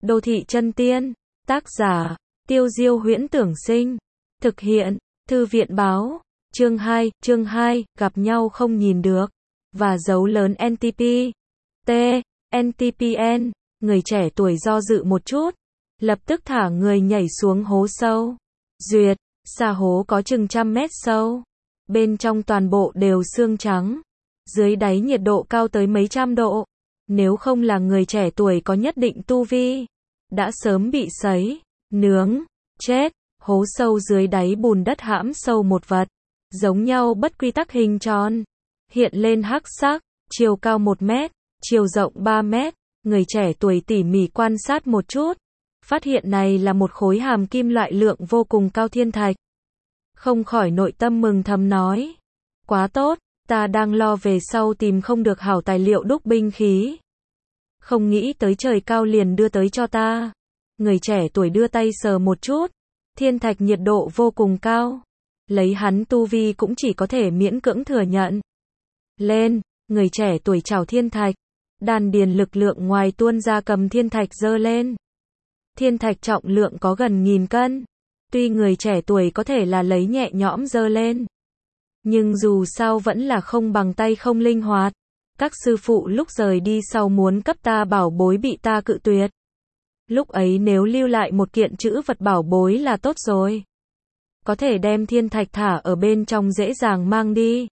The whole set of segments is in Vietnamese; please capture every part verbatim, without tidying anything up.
Đô thị chân tiên. Tác giả, Tiêu Diêu Huyễn Tưởng Sinh. Thực hiện, Thư viện Báo. Chương hai, chương hai, gặp nhau không nhìn được. Và dấu lớn en tê pê. T, en tê pê en. Người trẻ tuổi do dự một chút. Lập tức thả người nhảy xuống hố sâu. Duyệt, xa hố có chừng trăm mét sâu. Bên trong toàn bộ đều xương trắng. Dưới đáy nhiệt độ cao tới mấy trăm độ. Nếu không là người trẻ tuổi có nhất định tu vi, đã sớm bị sấy, nướng, chết. Hố sâu dưới đáy bùn đất hãm sâu một vật, giống nhau bất quy tắc hình tròn, hiện lên hắc sắc, chiều cao một mét, chiều rộng ba mét. Người trẻ tuổi tỉ mỉ quan sát một chút, phát hiện này là một khối hàm kim loại lượng vô cùng cao thiên thạch. Không khỏi nội tâm mừng thầm nói, quá tốt, ta đang lo về sau tìm không được hảo tài liệu đúc binh khí. Không nghĩ tới trời cao liền đưa tới cho ta. Người trẻ tuổi đưa tay sờ một chút, thiên thạch nhiệt độ vô cùng cao. Lấy hắn tu vi cũng chỉ có thể miễn cưỡng thừa nhận. Lên, người trẻ tuổi chào thiên thạch. Đan điền lực lượng ngoài tuôn ra cầm thiên thạch giơ lên. Thiên thạch trọng lượng có gần nghìn cân. Tuy người trẻ tuổi có thể là lấy nhẹ nhõm giơ lên, nhưng dù sao vẫn là không bằng tay không linh hoạt. Các sư phụ lúc rời đi sau muốn cấp ta bảo bối bị ta cự tuyệt. Lúc ấy nếu lưu lại một kiện chữ vật bảo bối là tốt rồi. Có thể đem thiên thạch thả ở bên trong dễ dàng mang đi.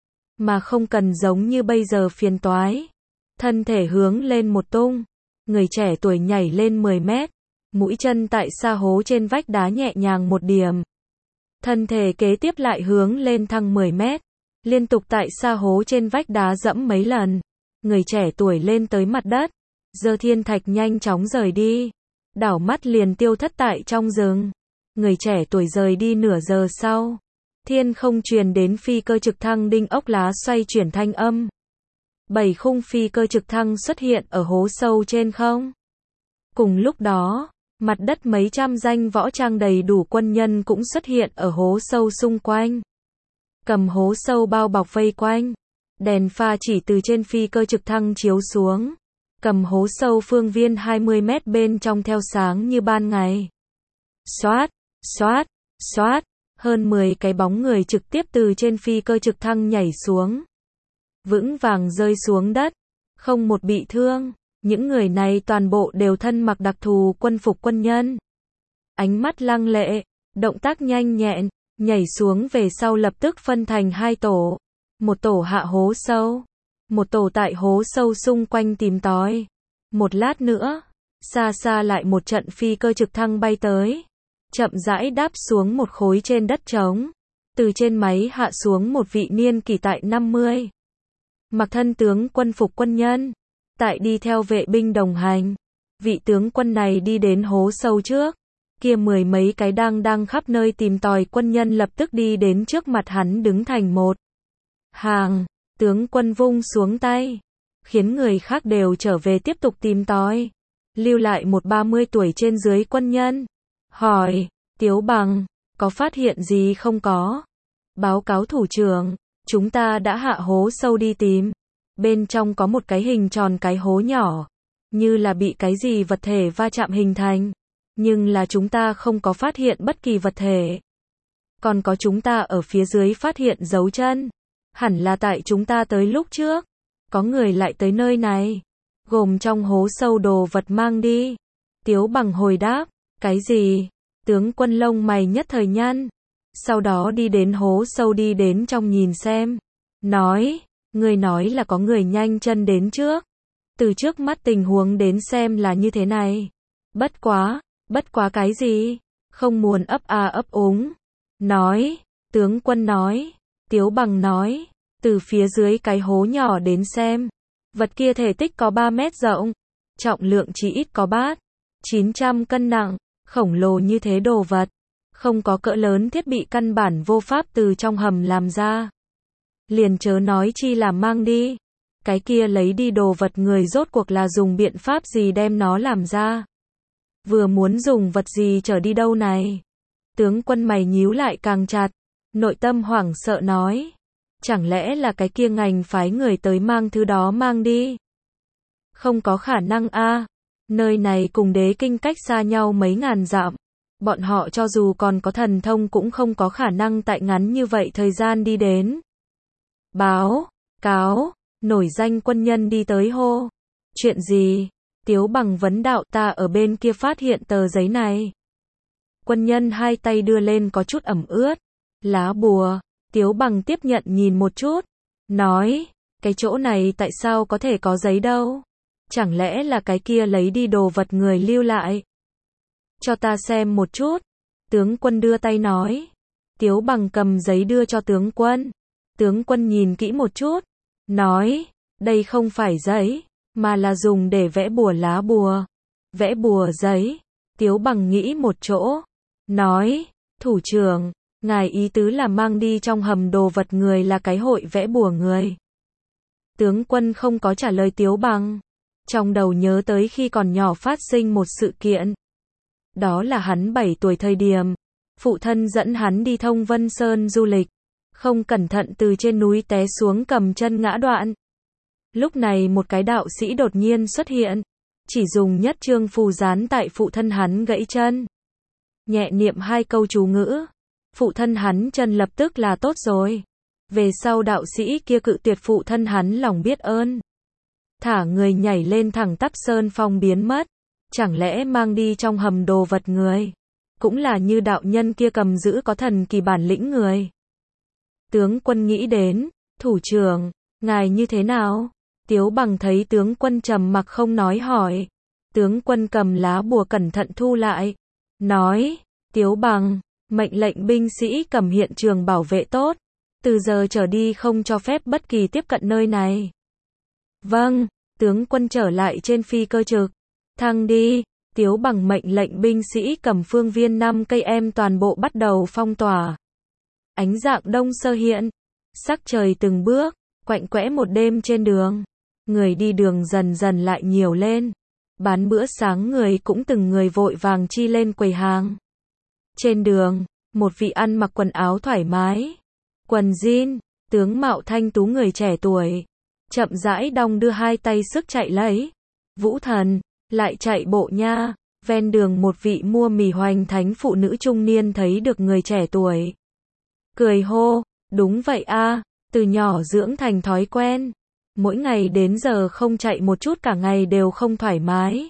Mà không cần giống như bây giờ phiền toái. Thân thể hướng lên một tung. Người trẻ tuổi nhảy lên mười mét. Mũi chân tại xa hố trên vách đá nhẹ nhàng một điểm. Thân thể kế tiếp lại hướng lên thăng mười mét. Liên tục tại xa hố trên vách đá dẫm mấy lần. Người trẻ tuổi lên tới mặt đất. Giơ thiên thạch nhanh chóng rời đi. Đảo mắt liền tiêu thất tại trong rừng. Người trẻ tuổi rời đi nửa giờ sau. Thiên không truyền đến phi cơ trực thăng đinh ốc lá xoay chuyển thanh âm. Bảy khung phi cơ trực thăng xuất hiện ở hố sâu trên không. Cùng lúc đó, mặt đất mấy trăm danh võ trang đầy đủ quân nhân cũng xuất hiện ở hố sâu xung quanh. Cầm hố sâu bao bọc vây quanh. Đèn pha chỉ từ trên phi cơ trực thăng chiếu xuống. Cầm hố sâu phương viên hai mươi mét bên trong theo sáng như ban ngày. Xoát, xoát, xoát. Hơn mười cái bóng người trực tiếp từ trên phi cơ trực thăng nhảy xuống. Vững vàng rơi xuống đất. Không một bị thương. Những người này toàn bộ đều thân mặc đặc thù quân phục quân nhân. Ánh mắt lăng lệ, động tác nhanh nhẹn, nhảy xuống về sau lập tức phân thành hai tổ. Một tổ hạ hố sâu. Một tổ tại hố sâu xung quanh tìm tòi. Một lát nữa, xa xa lại một trận phi cơ trực thăng bay tới. Chậm rãi đáp xuống một khối trên đất trống. Từ trên máy hạ xuống một vị niên kỷ tại năm mươi. Mặc thân tướng quân phục quân nhân. Tại đi theo vệ binh đồng hành. Vị tướng quân này đi đến hố sâu trước. Kia mười mấy cái đang đang khắp nơi tìm tòi quân nhân lập tức đi đến trước mặt hắn đứng thành một hàng. Tướng quân vung xuống tay, khiến người khác đều trở về tiếp tục tìm tòi. Lưu lại một ba mươi tuổi trên dưới quân nhân. Hỏi, Tiếu Bằng, có phát hiện gì không có? Báo cáo thủ trưởng, chúng ta đã hạ hố sâu đi tìm. Bên trong có một cái hình tròn cái hố nhỏ, như là bị cái gì vật thể va chạm hình thành. Nhưng là chúng ta không có phát hiện bất kỳ vật thể. Còn có chúng ta ở phía dưới phát hiện dấu chân. Hẳn là tại chúng ta tới lúc trước. Có người lại tới nơi này. Gồm trong hố sâu đồ vật mang đi. Tiếu Bằng hồi đáp. Cái gì? Tướng quân lông mày nhất thời nhăn. Sau đó đi đến hố sâu đi đến trong nhìn xem. Nói. Người nói là có người nhanh chân đến trước. Từ trước mắt tình huống đến xem là như thế này. Bất quá. Bất quá cái gì? Không muốn ấp a ấp úng. Nói. Tướng quân nói. Tiếu Bằng nói. Từ phía dưới cái hố nhỏ đến xem. Vật kia thể tích có ba mét rộng. Trọng lượng chỉ ít có bát. chín trăm cân nặng. Khổng lồ như thế đồ vật. Không có cỡ lớn thiết bị căn bản vô pháp từ trong hầm làm ra. Liền chớ nói chi là mang đi. Cái kia lấy đi đồ vật người rốt cuộc là dùng biện pháp gì đem nó làm ra. Vừa muốn dùng vật gì trở đi đâu này. Tướng quân mày nhíu lại càng chặt. Nội tâm hoảng sợ nói. Chẳng lẽ là cái kia ngành phái người tới mang thứ đó mang đi? Không có khả năng a. Nơi này cùng đế kinh cách xa nhau mấy ngàn dặm. Bọn họ cho dù còn có thần thông cũng không có khả năng tại ngắn như vậy thời gian đi đến. Báo, cáo, nổi danh quân nhân đi tới hô. Chuyện gì? Tiếu Bằng vấn đạo. Ta ở bên kia phát hiện tờ giấy này. Quân nhân hai tay đưa lên có chút ẩm ướt. Lá bùa. Tiếu Bằng tiếp nhận nhìn một chút. Nói, cái chỗ này tại sao có thể có giấy đâu? Chẳng lẽ là cái kia lấy đi đồ vật người lưu lại? Cho ta xem một chút. Tướng quân đưa tay nói. Tiếu Bằng cầm giấy đưa cho tướng quân. Tướng quân nhìn kỹ một chút. Nói, đây không phải giấy, mà là dùng để vẽ bùa lá bùa. Vẽ bùa giấy. Tiếu Bằng nghĩ một chỗ. Nói, thủ trưởng, ngài ý tứ là mang đi trong hầm đồ vật người là cái hội vẽ bùa người. Tướng quân không có trả lời Tiếu Bằng. Trong đầu nhớ tới khi còn nhỏ phát sinh một sự kiện. Đó là hắn bảy tuổi thời điểm. Phụ thân dẫn hắn đi Thông Vân Sơn du lịch. Không cẩn thận từ trên núi té xuống cầm chân ngã đoạn. Lúc này một cái đạo sĩ đột nhiên xuất hiện. Chỉ dùng nhất chương phù dán tại phụ thân hắn gãy chân. Nhẹ niệm hai câu chú ngữ. Phụ thân hắn chân lập tức là tốt rồi. Về sau đạo sĩ kia cự tuyệt phụ thân hắn lòng biết ơn. Thả người nhảy lên thẳng tắp sơn phong biến mất. Chẳng lẽ mang đi trong hầm đồ vật người? Cũng là như đạo nhân kia cầm giữ có thần kỳ bản lĩnh người. Tướng quân nghĩ đến, thủ trưởng, ngài như thế nào? Tiếu Bằng thấy tướng quân trầm mặc không nói hỏi. Tướng quân cầm lá bùa cẩn thận thu lại. Nói, Tiếu Bằng, mệnh lệnh binh sĩ cầm hiện trường bảo vệ tốt. Từ giờ trở đi không cho phép bất kỳ tiếp cận nơi này. Vâng, tướng quân trở lại trên phi cơ trực. Thăng đi. Tiếu Bằng mệnh lệnh binh sĩ cầm phương viên năm cây em toàn bộ bắt đầu phong tỏa. Ánh dạng đông sơ hiện. Sắc trời từng bước, quạnh quẽ một đêm trên đường. Người đi đường dần dần lại nhiều lên. Bán bữa sáng người cũng từng người vội vàng chi lên quầy hàng. Trên đường, một vị ăn mặc quần áo thoải mái. Quần jean, tướng mạo thanh tú người trẻ tuổi. Chậm rãi đong đưa hai tay sức chạy lấy. Vũ Thần, lại chạy bộ nha. Ven đường một vị mua mì hoành thánh phụ nữ trung niên thấy được người trẻ tuổi. Cười hô, đúng vậy a, từ nhỏ dưỡng thành thói quen. Mỗi ngày đến giờ không chạy một chút cả ngày đều không thoải mái.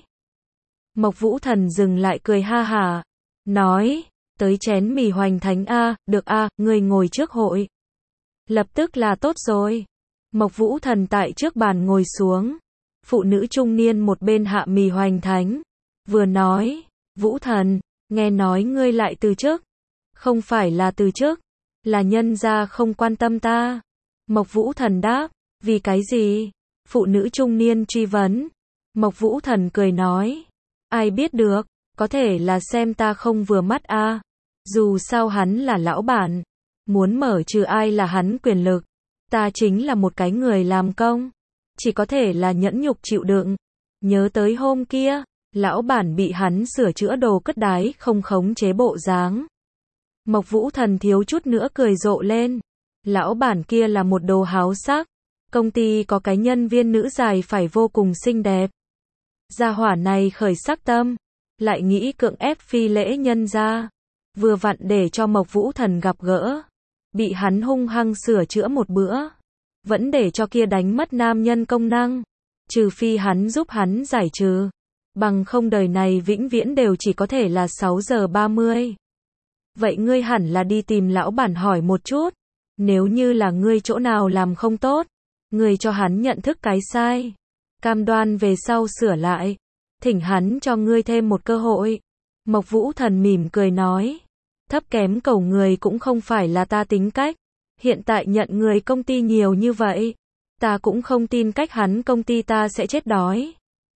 Mộc Vũ Thần dừng lại cười ha hả. Nói, tới chén mì hoành thánh a, được a, người ngồi trước hội. Lập tức là tốt rồi. Mộc Vũ Thần tại trước bàn ngồi xuống. Phụ nữ trung niên một bên hạ mì hoành thánh. Vừa nói, Vũ Thần, nghe nói ngươi lại từ chức. Không phải là từ chức, là nhân gia không quan tâm ta. Mộc Vũ Thần đáp, vì cái gì? Phụ nữ trung niên truy vấn. Mộc Vũ Thần cười nói, ai biết được, có thể là xem ta không vừa mắt a. Dù sao hắn là lão bản, muốn mở trừ ai là hắn quyền lực. Ta chính là một cái người làm công, chỉ có thể là nhẫn nhục chịu đựng. Nhớ tới hôm kia, lão bản bị hắn sửa chữa đồ cất đái không khống chế bộ dáng. Mộc Vũ Thần thiếu chút nữa cười rộ lên. Lão bản kia là một đồ háo sắc. Công ty có cái nhân viên nữ dài phải vô cùng xinh đẹp. Gia hỏa này khởi sắc tâm, lại nghĩ cưỡng ép phi lễ nhân gia. Vừa vặn để cho Mộc Vũ Thần gặp gỡ. Bị hắn hung hăng sửa chữa một bữa. Vẫn để cho kia đánh mất nam nhân công năng. Trừ phi hắn giúp hắn giải trừ. Bằng không đời này vĩnh viễn đều chỉ có thể là sáu giờ ba mươi. Vậy ngươi hẳn là đi tìm lão bản hỏi một chút. Nếu như là ngươi chỗ nào làm không tốt, ngươi cho hắn nhận thức cái sai. Cam đoan về sau sửa lại. Thỉnh hắn cho ngươi thêm một cơ hội. Mộc Vũ Thần mỉm cười nói. Thấp kém cầu người cũng không phải là ta tính cách. Hiện tại nhận người công ty nhiều như vậy. Ta cũng không tin cách hắn công ty ta sẽ chết đói.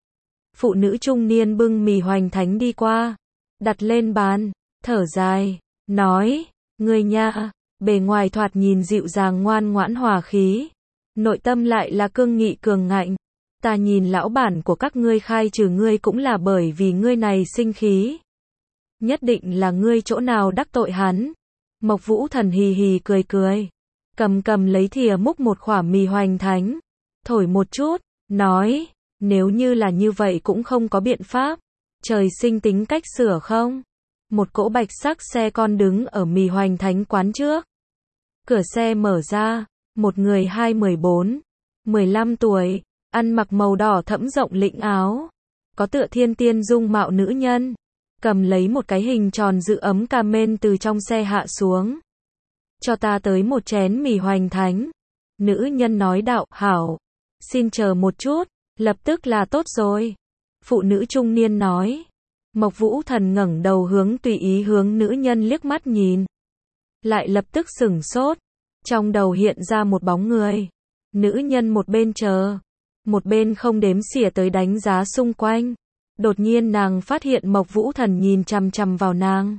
Phụ nữ trung niên bưng mì hoành thánh đi qua. Đặt lên bàn. Thở dài. Nói. Ngươi nha. Bề ngoài thoạt nhìn dịu dàng ngoan ngoãn hòa khí. Nội tâm lại là cương nghị cường ngạnh. Ta nhìn lão bản của các ngươi khai trừ ngươi cũng là bởi vì ngươi này sinh khí. Nhất định là ngươi chỗ nào đắc tội hắn. Mộc Vũ Thần hì hì cười cười. Cầm cầm lấy thìa múc một khỏa mì hoành thánh. Thổi một chút. Nói. Nếu như là như vậy cũng không có biện pháp. Trời sinh tính cách sửa không? Một cỗ bạch sắc xe con đứng ở Mì Hoành Thánh quán trước. Cửa xe mở ra, một người hai mười bốn, mười lăm tuổi, ăn mặc màu đỏ thẫm rộng lĩnh áo, có tựa thiên tiên dung mạo nữ nhân, cầm lấy một cái hình tròn giữ ấm cà mên từ trong xe hạ xuống. Cho ta tới một chén Mì Hoành Thánh. Nữ nhân nói đạo, hảo, xin chờ một chút, lập tức là tốt rồi. Phụ nữ trung niên nói. Mộc Vũ Thần ngẩng đầu hướng tùy ý hướng nữ nhân liếc mắt nhìn. Lại lập tức sửng sốt. Trong đầu hiện ra một bóng người. Nữ nhân một bên chờ. Một bên không đếm xỉa tới đánh giá xung quanh. Đột nhiên nàng phát hiện Mộc Vũ Thần nhìn chằm chằm vào nàng.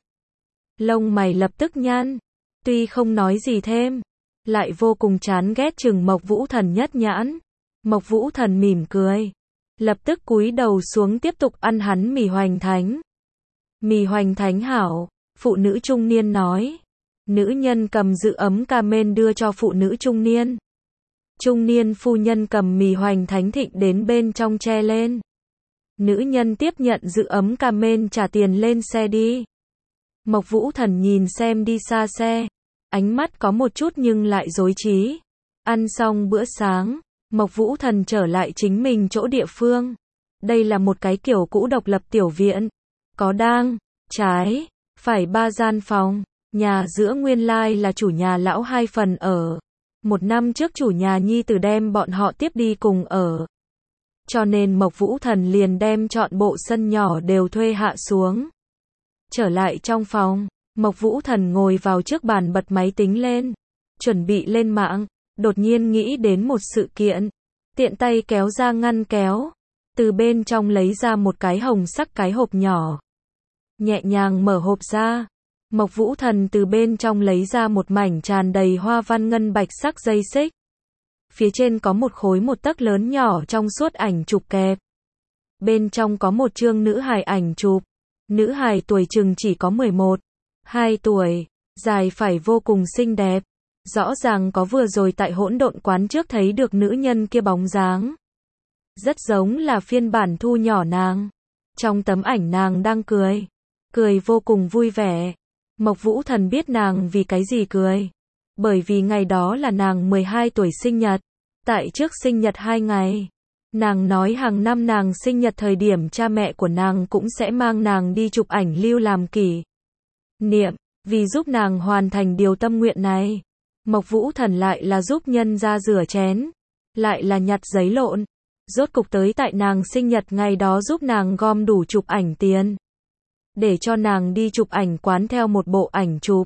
Lông mày lập tức nhăn. Tuy không nói gì thêm. Lại vô cùng chán ghét chừng Mộc Vũ Thần nhất nhãn. Mộc Vũ Thần mỉm cười. Lập tức cúi đầu xuống tiếp tục ăn hắn Mì Hoành Thánh. Mì Hoành Thánh hảo, phụ nữ trung niên nói. Nữ nhân cầm giữ ấm cà mên đưa cho phụ nữ trung niên. Trung niên phu nhân cầm Mì Hoành Thánh thịnh đến bên trong che lên. Nữ nhân tiếp nhận giữ ấm cà mên trả tiền lên xe đi. Mộc Vũ Thần nhìn xem đi xa xe. Ánh mắt có một chút nhưng lại rối trí. Ăn xong bữa sáng. Mộc Vũ Thần trở lại chính mình chỗ địa phương. Đây là một cái kiểu cũ độc lập tiểu viện. Có đang, trái, phải ba gian phòng. Nhà giữa nguyên lai là chủ nhà lão hai phần ở. Một năm trước chủ nhà nhi tử đem bọn họ tiếp đi cùng ở. Cho nên Mộc Vũ Thần liền đem chọn bộ sân nhỏ đều thuê hạ xuống. Trở lại trong phòng, Mộc Vũ Thần ngồi vào trước bàn bật máy tính lên. Chuẩn bị lên mạng. Đột nhiên nghĩ đến một sự kiện. Tiện tay kéo ra ngăn kéo. Từ bên trong lấy ra một cái hồng sắc cái hộp nhỏ. Nhẹ nhàng mở hộp ra. Mộc Vũ Thần từ bên trong lấy ra một mảnh tràn đầy hoa văn ngân bạch sắc dây xích. Phía trên có một khối một tấc lớn nhỏ trong suốt ảnh chụp kẹp. Bên trong có một chương nữ hài ảnh chụp. Nữ hài tuổi chừng chỉ có mười một, hai tuổi. Dài phải vô cùng xinh đẹp. Rõ ràng có vừa rồi tại hỗn độn quán trước thấy được nữ nhân kia bóng dáng. Rất giống là phiên bản thu nhỏ nàng. Trong tấm ảnh nàng đang cười. Cười vô cùng vui vẻ. Mộc Vũ Thần biết nàng vì cái gì cười. Bởi vì ngày đó là nàng mười hai tuổi sinh nhật. Tại trước sinh nhật hai ngày. Nàng nói hàng năm nàng sinh nhật thời điểm cha mẹ của nàng cũng sẽ mang nàng đi chụp ảnh lưu làm kỷ niệm. Vì giúp nàng hoàn thành điều tâm nguyện này. Mộc Vũ Thần lại là giúp nhân ra rửa chén. Lại là nhặt giấy lộn. Rốt cục tới tại nàng sinh nhật ngày đó giúp nàng gom đủ chụp ảnh tiền. Để cho nàng đi chụp ảnh quán theo một bộ ảnh chụp.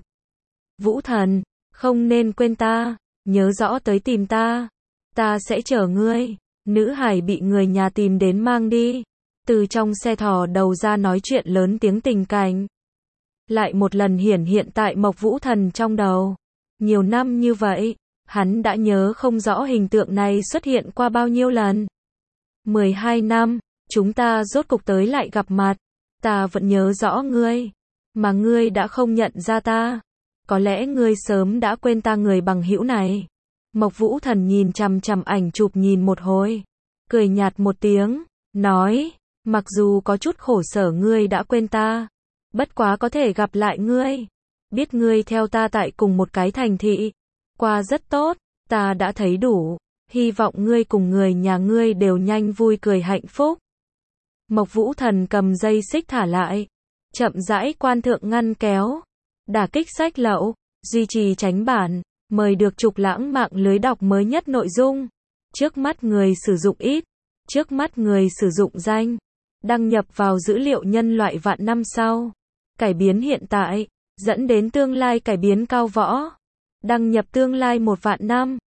Vũ Thần, không nên quên ta. Nhớ rõ tới tìm ta. Ta sẽ chở ngươi. Nữ hải bị người nhà tìm đến mang đi. Từ trong xe thò đầu ra nói chuyện lớn tiếng tình cảnh. Lại một lần hiển hiện tại Mộc Vũ Thần trong đầu. Nhiều năm như vậy, hắn đã nhớ không rõ hình tượng này xuất hiện qua bao nhiêu lần. mười hai năm, chúng ta rốt cục tới lại gặp mặt. Ta vẫn nhớ rõ ngươi, mà ngươi đã không nhận ra ta. Có lẽ ngươi sớm đã quên ta người bằng hữu này. Mộc Vũ Thần nhìn chằm chằm ảnh chụp nhìn một hồi, cười nhạt một tiếng, nói, mặc dù có chút khổ sở ngươi đã quên ta, bất quá có thể gặp lại ngươi. Biết ngươi theo ta tại cùng một cái thành thị, qua rất tốt, ta đã thấy đủ, hy vọng ngươi cùng người nhà ngươi đều nhanh vui cười hạnh phúc. Mộc Vũ Thần cầm dây xích thả lại, chậm rãi quan thượng ngăn kéo, đả kích sách lậu, duy trì tránh bản, mời được trục lãng mạng lưới đọc mới nhất nội dung. Trước mắt người sử dụng ít, trước mắt người sử dụng danh, đăng nhập vào dữ liệu nhân loại vạn năm sau, cải biến hiện tại, dẫn đến tương lai cải biến cao võ, đăng nhập tương lai một vạn năm.